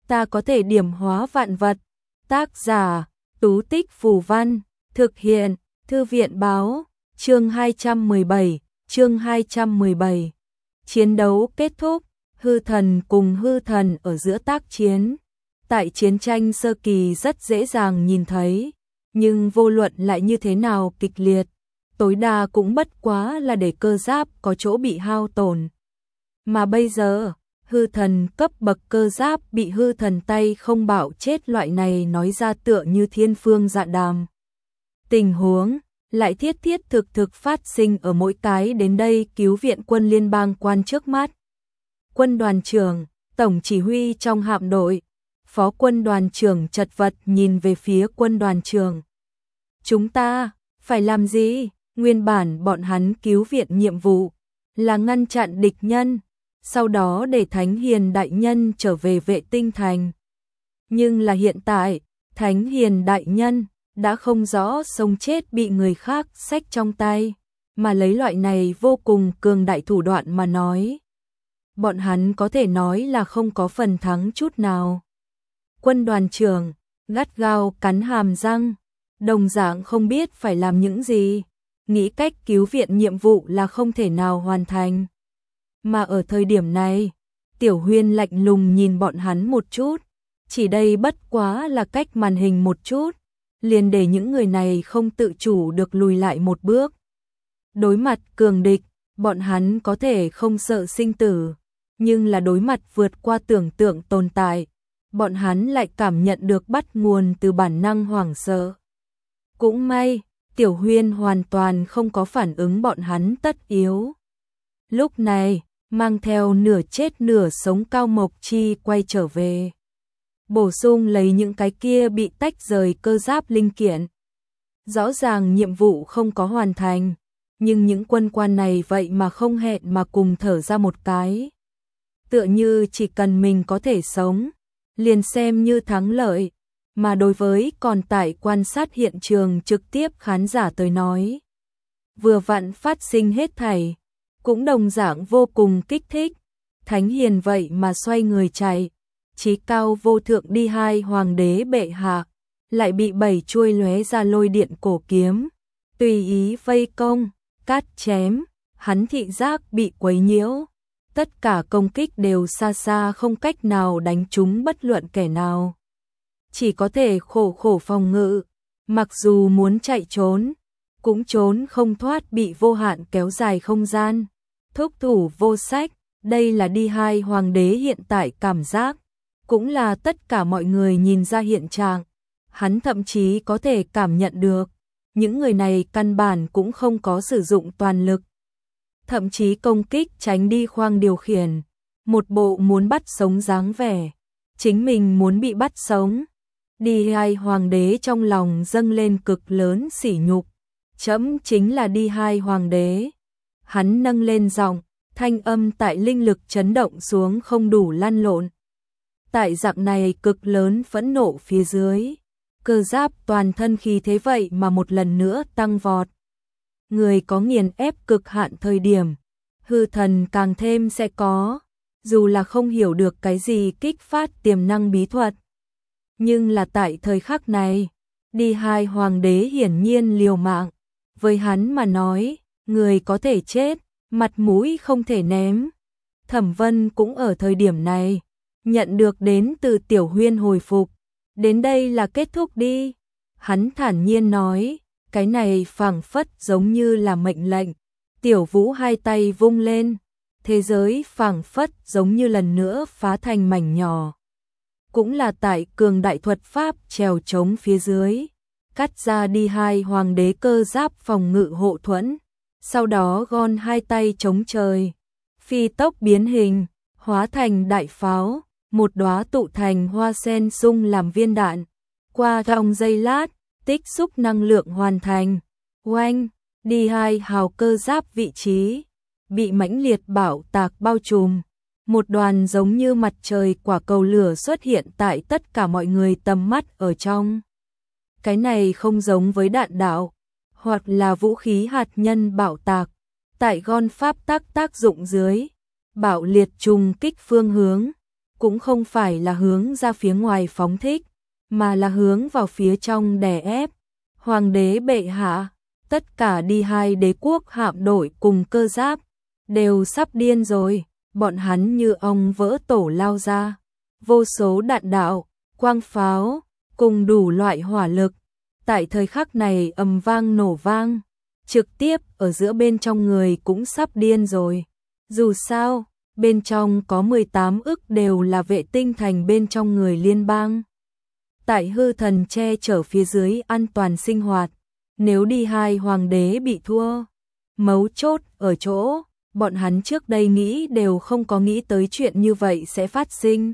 ta có thể điểm hóa vạn vật. Tác giả, Tú Tích Phù Văn, thực hiện, Thư viện Báo, chương 217, chương 217. Chiến đấu kết thúc, hư thần cùng hư thần ở giữa tác chiến. Tại chiến tranh sơ kỳ rất dễ dàng nhìn thấy, nhưng vô luận lại như thế nào kịch liệt, tối đa cũng bất quá là để cơ giáp có chỗ bị hao tổn. Mà bây giờ, hư thần cấp bậc cơ giáp bị hư thần tay không bạo chết loại này nói ra tựa như thiên phương dạ đàm. Tình huống lại thiết thiết thực thực phát sinh ở mỗi cái đến đây cứu viện quân liên bang quan trước mắt. Quân đoàn trưởng, tổng chỉ huy trong hạm đội, phó quân đoàn trưởng chật vật nhìn về phía quân đoàn trưởng. Chúng ta phải làm gì? Nguyên bản bọn hắn cứu viện nhiệm vụ là ngăn chặn địch nhân, sau đó để Thánh Hiền Đại Nhân trở về Vệ Tinh Thành. Nhưng là hiện tại, Thánh Hiền Đại Nhân đã không rõ sống chết bị người khác xách trong tay, mà lấy loại này vô cùng cường đại thủ đoạn mà nói. Bọn hắn có thể nói là không có phần thắng chút nào. Quân đoàn trưởng, gắt gao cắn hàm răng, đồng dạng không biết phải làm những gì, nghĩ cách cứu viện nhiệm vụ là không thể nào hoàn thành. Mà ở thời điểm này, Tiểu Huyên lạnh lùng nhìn bọn hắn một chút, chỉ đây bất quá là cách màn hình một chút, liền để những người này không tự chủ được lùi lại một bước. Đối mặt cường địch, bọn hắn có thể không sợ sinh tử, nhưng là đối mặt vượt qua tưởng tượng tồn tại, bọn hắn lại cảm nhận được bắt nguồn từ bản năng hoảng sợ. Cũng may, Tiểu Huyên hoàn toàn không có phản ứng bọn hắn tất yếu. Lúc này, mang theo nửa chết nửa sống Cao Mộc Chi quay trở về, bổ sung lấy những cái kia bị tách rời cơ giáp linh kiện. Rõ ràng nhiệm vụ không có hoàn thành, nhưng những quân quan này vậy mà không hẹn mà cùng thở ra một cái. Tựa như chỉ cần mình có thể sống, liền xem như thắng lợi, mà đối với còn tại quan sát hiện trường trực tiếp khán giả tới nói, vừa vặn phát sinh hết thảy, cũng đồng dạng vô cùng kích thích. Thánh Hiền vậy mà xoay người chạy, chí cao vô thượng đi hai hoàng đế bệ hạ, lại bị 7 chuôi lóe ra lôi điện cổ kiếm, tùy ý vây công, cắt chém, hắn thị giác bị quấy nhiễu. Tất cả công kích đều xa xa không cách nào đánh trúng bất luận kẻ nào. Chỉ có thể khổ khổ phòng ngự, mặc dù muốn chạy trốn, cũng trốn không thoát bị vô hạn kéo dài không gian. Thúc thủ vô sách, đây là đi hai hoàng đế hiện tại cảm giác, cũng là tất cả mọi người nhìn ra hiện trạng. Hắn thậm chí có thể cảm nhận được, những người này căn bản cũng không có sử dụng toàn lực. Thậm chí công kích tránh đi khoang điều khiển, một bộ muốn bắt sống dáng vẻ, chính mình muốn bị bắt sống. Đi hai hoàng đế trong lòng dâng lên cực lớn sỉ nhục, trẫm chính là đi hai hoàng đế. Hắn nâng lên giọng, thanh âm tại linh lực chấn động xuống không đủ lăn lộn. Tại dạng này cực lớn phẫn nộ phía dưới, cơ giáp toàn thân khí thế vậy mà một lần nữa tăng vọt. Người có nghiền ép cực hạn thời điểm, hư thần càng thêm sẽ có, dù là không hiểu được cái gì kích phát tiềm năng bí thuật. Nhưng là tại thời khắc này, đi hai hoàng đế hiển nhiên liều mạng, với hắn mà nói, người có thể chết, mặt mũi không thể ném. Thẩm Vân cũng ở thời điểm này, nhận được đến từ Tiểu Huyên hồi phục, đến đây là kết thúc đi. Hắn thản nhiên nói, cái này phảng phất giống như là mệnh lệnh. Tiểu Vũ hai tay vung lên, thế giới phảng phất giống như lần nữa phá thành mảnh nhỏ. Cũng là tại cường đại thuật pháp trèo chống phía dưới, cắt ra đi hai hoàng đế cơ giáp phòng ngự hộ thuẫn, sau đó gòn hai tay chống trời, phi tốc biến hình, hóa thành đại pháo, một đóa tụ thành hoa sen sung làm viên đạn. Qua trong giây lát, tích xúc năng lượng hoàn thành. Oanh, đi hai hào cơ giáp vị trí, bị mãnh liệt bạo tạc bao trùm. Một đoàn giống như mặt trời quả cầu lửa xuất hiện tại tất cả mọi người tầm mắt ở trong. Cái này không giống với đạn đạo, hoặc là vũ khí hạt nhân bạo tạc. Tại gòn pháp tác dụng dưới, bạo liệt trùng kích phương hướng, cũng không phải là hướng ra phía ngoài phóng thích, mà là hướng vào phía trong đè ép. Hoàng đế bệ hạ, tất cả đi hai đế quốc hạm đội cùng cơ giáp, đều sắp điên rồi, bọn hắn như ong vỡ tổ lao ra. Vô số đạn đạo, quang pháo, cùng đủ loại hỏa lực, tại thời khắc này ầm vang nổ vang, trực tiếp ở giữa bên trong người cũng sắp điên rồi. Dù sao, bên trong có 18 ức đều là vệ tinh thành bên trong người liên bang. Tại hư thần che chở phía dưới an toàn sinh hoạt, nếu đi hai hoàng đế bị thua, mấu chốt ở chỗ, bọn hắn trước đây nghĩ đều không có nghĩ tới chuyện như vậy sẽ phát sinh.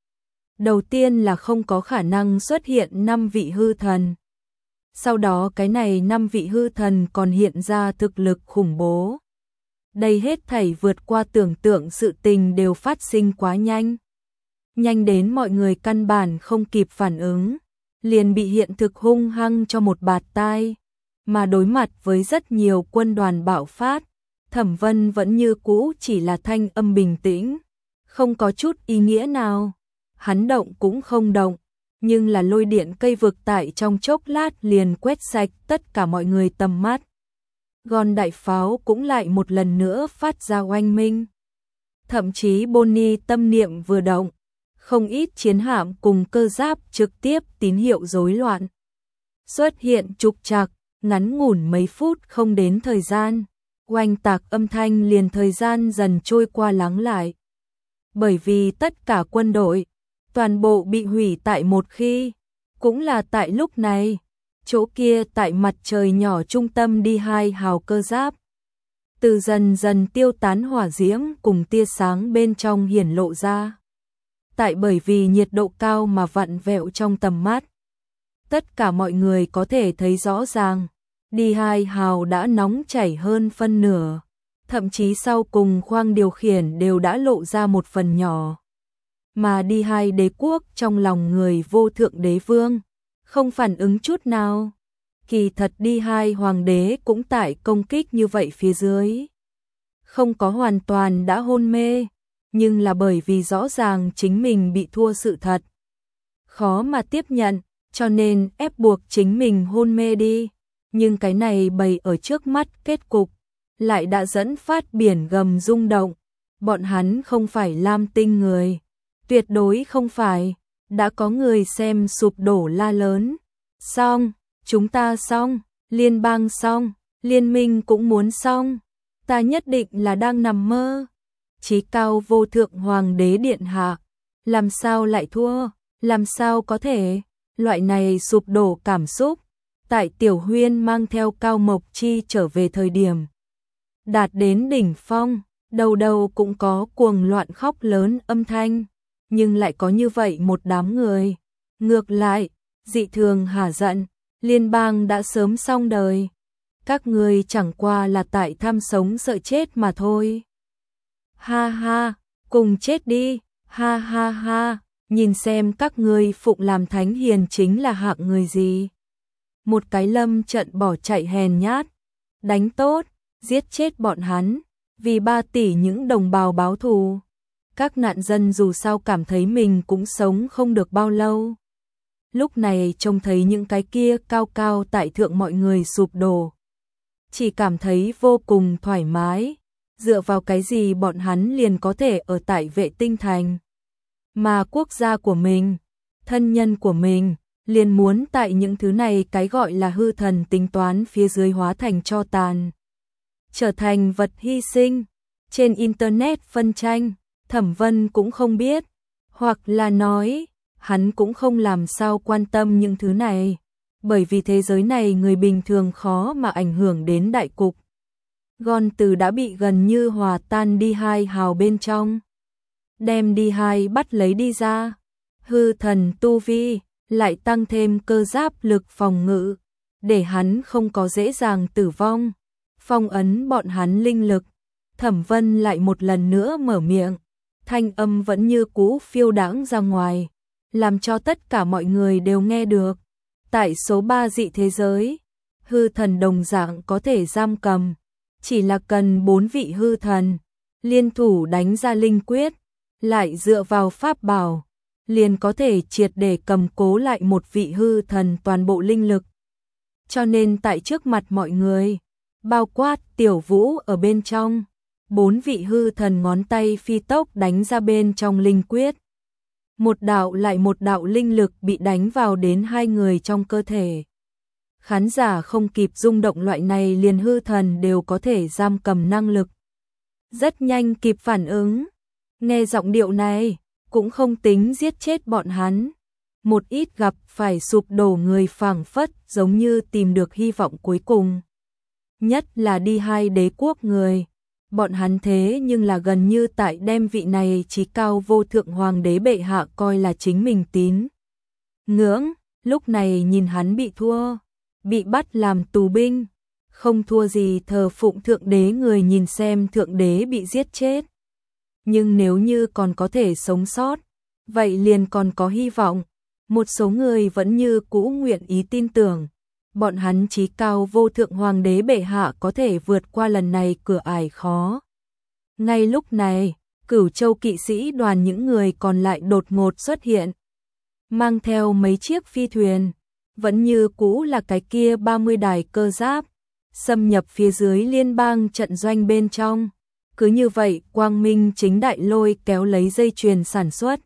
Đầu tiên là không có khả năng xuất hiện 5 vị hư thần. Sau đó cái này 5 vị hư thần còn hiện ra thực lực khủng bố. Đây hết thảy vượt qua tưởng tượng, sự tình đều phát sinh quá nhanh. Nhanh đến mọi người căn bản không kịp phản ứng, liền bị hiện thực hung hăng cho một bạt tai. Mà đối mặt với rất nhiều quân đoàn bạo phát, Thẩm Vân vẫn như cũ chỉ là thanh âm bình tĩnh, không có chút ý nghĩa nào. Hắn động cũng không động, nhưng là lôi điện cây vực tại trong chốc lát liền quét sạch tất cả mọi người tầm mắt. Gòn đại pháo cũng lại một lần nữa phát ra oanh minh. Thậm chí Bonnie tâm niệm vừa động, không ít chiến hạm cùng cơ giáp trực tiếp tín hiệu rối loạn. Xuất hiện trục trặc, ngắn ngủn mấy phút không đến thời gian, oanh tạc âm thanh liền thời gian dần trôi qua lắng lại. Bởi vì tất cả quân đội, toàn bộ bị hủy tại một khi, cũng là tại lúc này, chỗ kia tại mặt trời nhỏ trung tâm đi hai hào cơ giáp. Từ dần dần tiêu tán hỏa diễm cùng tia sáng bên trong hiển lộ ra. Tại bởi vì nhiệt độ cao mà vặn vẹo trong tầm mắt. Tất cả mọi người có thể thấy rõ ràng, đi hai hào đã nóng chảy hơn phân nửa. Thậm chí sau cùng khoang điều khiển đều đã lộ ra một phần nhỏ. Mà đi hai đế quốc trong lòng người vô thượng đế vương, không phản ứng chút nào. Kỳ thật đi hai hoàng đế cũng tại công kích như vậy phía dưới. Không có hoàn toàn đã hôn mê, nhưng là bởi vì rõ ràng chính mình bị thua sự thật. Khó mà tiếp nhận, cho nên ép buộc chính mình hôn mê đi. Nhưng cái này bày ở trước mắt kết cục, lại đã dẫn phát biển gầm rung động. Bọn hắn không phải Lam Tinh người. Tuyệt đối không phải, đã có người xem sụp đổ la lớn. Xong, chúng ta xong, liên bang xong, liên minh cũng muốn xong. Ta nhất định là đang nằm mơ. Chí cao vô thượng hoàng đế điện hạ, làm sao lại thua, làm sao có thể, loại này sụp đổ cảm xúc. Tại Tiểu Huyên mang theo Cao Mộc Chi trở về thời điểm đạt đến đỉnh phong, đầu đầu cũng có cuồng loạn khóc lớn âm thanh. Nhưng lại có như vậy một đám người. Ngược lại, dị thường hả giận, liên bang đã sớm xong đời. Các người chẳng qua là tại tham sống sợ chết mà thôi. Ha ha, cùng chết đi, ha ha ha, nhìn xem các ngươi phụng làm thánh hiền chính là hạng người gì. Một cái lâm trận bỏ chạy hèn nhát, đánh tốt, giết chết bọn hắn, vì 3 tỷ những đồng bào báo thù. Các nạn dân dù sao cảm thấy mình cũng sống không được bao lâu. Lúc này trông thấy những cái kia cao cao tại thượng mọi người sụp đổ. Chỉ cảm thấy vô cùng thoải mái. Dựa vào cái gì bọn hắn liền có thể ở tại vệ tinh thành. Mà quốc gia của mình, thân nhân của mình, liền muốn tại những thứ này cái gọi là hư thần tính toán phía dưới hóa thành tro tàn. Trở thành vật hy sinh. Trên Internet phân tranh. Thẩm Vân cũng không biết, hoặc là nói, hắn cũng không làm sao quan tâm những thứ này, bởi vì thế giới này người bình thường khó mà ảnh hưởng đến đại cục. Gòn từ đã bị gần như hòa tan đi hai hào bên trong, đem đi hai bắt lấy đi ra, hư thần tu vi, lại tăng thêm cơ giáp lực phòng ngự, để hắn không có dễ dàng tử vong, phong ấn bọn hắn linh lực. Thẩm Vân lại một lần nữa mở miệng. Thanh âm vẫn như cũ phiêu đãng ra ngoài, làm cho tất cả mọi người đều nghe được. Tại số 3 dị thế giới, hư thần đồng dạng có thể giam cầm, chỉ là cần 4 vị hư thần liên thủ đánh ra linh quyết, lại dựa vào pháp bảo, liền có thể triệt để cầm cố lại một vị hư thần toàn bộ linh lực. Cho nên tại trước mặt mọi người, bao quát Tiểu Vũ ở bên trong, 4 vị hư thần ngón tay phi tốc đánh ra bên trong linh quyết. Một đạo lại một đạo linh lực bị đánh vào đến hai người trong cơ thể. Khán giả không kịp rung động, loại này liền hư thần đều có thể giam cầm năng lực. Rất nhanh kịp phản ứng, nghe giọng điệu này, cũng không tính giết chết bọn hắn. Một ít gặp phải sụp đổ người phảng phất giống như tìm được hy vọng cuối cùng. Nhất là đi hai đế quốc người. Bọn hắn thế nhưng là gần như tại đem vị này chí cao vô thượng hoàng đế bệ hạ coi là chính mình tín ngưỡng. Lúc này nhìn hắn bị thua, bị bắt làm tù binh, không thua gì thờ phụng thượng đế người, nhìn xem thượng đế bị giết chết. Nhưng nếu như còn có thể sống sót, vậy liền còn có hy vọng. Một số người vẫn như cũ nguyện ý tin tưởng, bọn hắn chí cao vô thượng hoàng đế bệ hạ có thể vượt qua lần này cửa ải khó. Ngay lúc này, Cửu Châu kỵ sĩ đoàn những người còn lại đột ngột xuất hiện, mang theo mấy chiếc phi thuyền, vẫn như cũ là cái kia 30 đài cơ giáp, xâm nhập phía dưới liên bang trận doanh bên trong. Cứ như vậy, quang minh chính đại lôi kéo lấy dây chuyền sản xuất,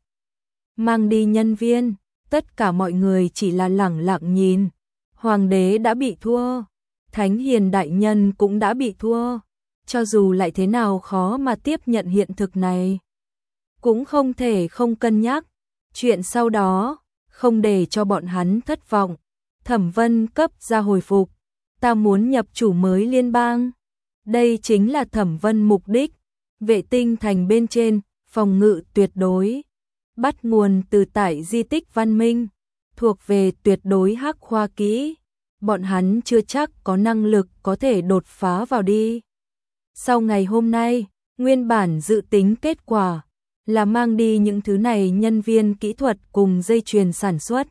mang đi nhân viên, tất cả mọi người chỉ là lẳng lặng nhìn. Hoàng đế đã bị thua, Thánh Hiền đại nhân cũng đã bị thua, cho dù lại thế nào khó mà tiếp nhận hiện thực này, cũng không thể không cân nhắc. Chuyện sau đó, không để cho bọn hắn thất vọng, Thẩm Vân cấp ra hồi phục, ta muốn nhập chủ mới liên bang. Đây chính là Thẩm Vân mục đích. Vệ tinh thành bên trên, phòng ngự tuyệt đối, bắt nguồn từ tại di tích văn minh, thuộc về tuyệt đối hắc khoa kỹ. Bọn hắn chưa chắc có năng lực có thể đột phá vào đi. Sau ngày hôm nay, nguyên bản dự tính kết quả là mang đi những thứ này nhân viên kỹ thuật cùng dây chuyền sản xuất.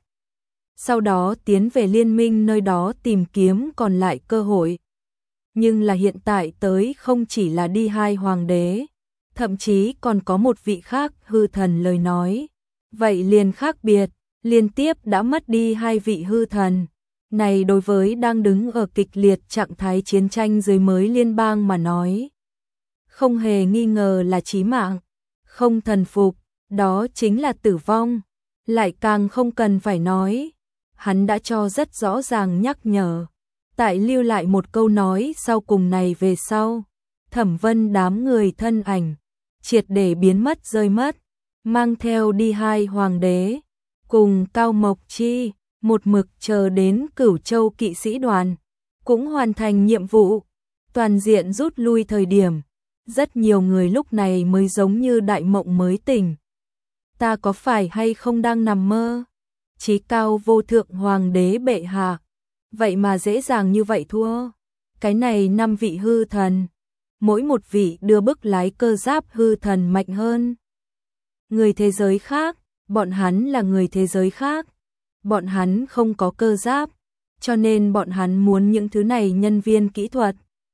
Sau đó tiến về liên minh nơi đó tìm kiếm còn lại cơ hội. Nhưng là hiện tại tới không chỉ là đi hai hoàng đế, thậm chí còn có một vị khác hư thần lời nói. Vậy liền khác biệt, liên tiếp đã mất đi hai vị hư thần. Này đối với đang đứng ở kịch liệt trạng thái chiến tranh dưới mới liên bang mà nói, không hề nghi ngờ là chí mạng. Không thần phục, đó chính là tử vong. Lại càng không cần phải nói, hắn đã cho rất rõ ràng nhắc nhở. Tại lưu lại một câu nói sau cùng này về sau, Thẩm Vân đám người thân ảnh triệt để biến mất rơi mất, mang theo đi hai hoàng đế cùng Cao Mộc Chi, một mực chờ đến Cửu Châu kỵ sĩ đoàn cũng hoàn thành nhiệm vụ, toàn diện rút lui thời điểm, rất nhiều người lúc này mới giống như đại mộng mới tỉnh. Ta có phải hay không đang nằm mơ? Chí cao vô thượng hoàng đế bệ hạ, vậy mà dễ dàng như vậy thua. Cái này 5 vị hư thần, mỗi một vị đưa bức lái cơ giáp hư thần mạnh hơn. Người thế giới khác, bọn hắn là người thế giới khác. Bọn hắn không có cơ giáp, cho nên bọn hắn muốn những thứ này nhân viên kỹ thuật.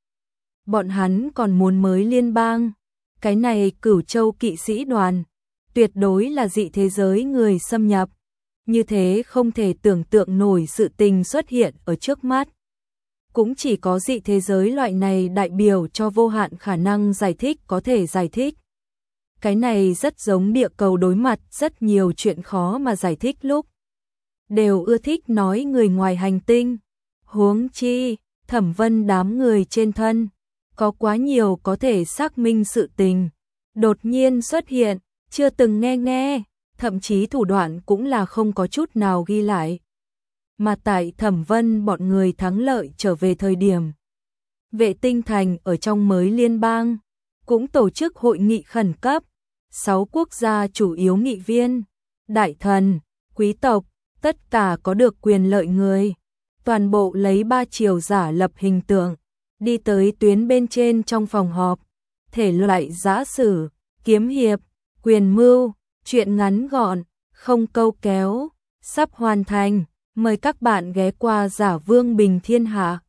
Bọn hắn còn muốn mới liên bang. Cái này Cửu Châu kỵ sĩ đoàn, tuyệt đối là dị thế giới người xâm nhập. Như thế không thể tưởng tượng nổi sự tình xuất hiện ở trước mắt. Cũng chỉ có dị thế giới loại này đại biểu cho vô hạn khả năng giải thích có thể giải thích. Cái này rất giống địa cầu đối mặt rất nhiều chuyện khó mà giải thích lúc đều ưa thích nói người ngoài hành tinh. Huống chi, Thẩm Vân đám người trên thân có quá nhiều có thể xác minh sự tình. Đột nhiên xuất hiện, chưa từng nghe, thậm chí thủ đoạn cũng là không có chút nào ghi lại. Mà tại Thẩm Vân bọn người thắng lợi trở về thời điểm, Vệ tinh thành ở trong mới liên bang cũng tổ chức hội nghị khẩn cấp. 6 quốc gia chủ yếu nghị viên, đại thần, quý tộc, tất cả có được quyền lợi người, toàn bộ lấy 3 chiều giả lập hình tượng, đi tới tuyến bên trên trong phòng họp. Thể loại giã sử, kiếm hiệp, quyền mưu, chuyện ngắn gọn, không câu kéo, sắp hoàn thành. Mời các bạn ghé qua Giả Vương Bình Thiên Hạ.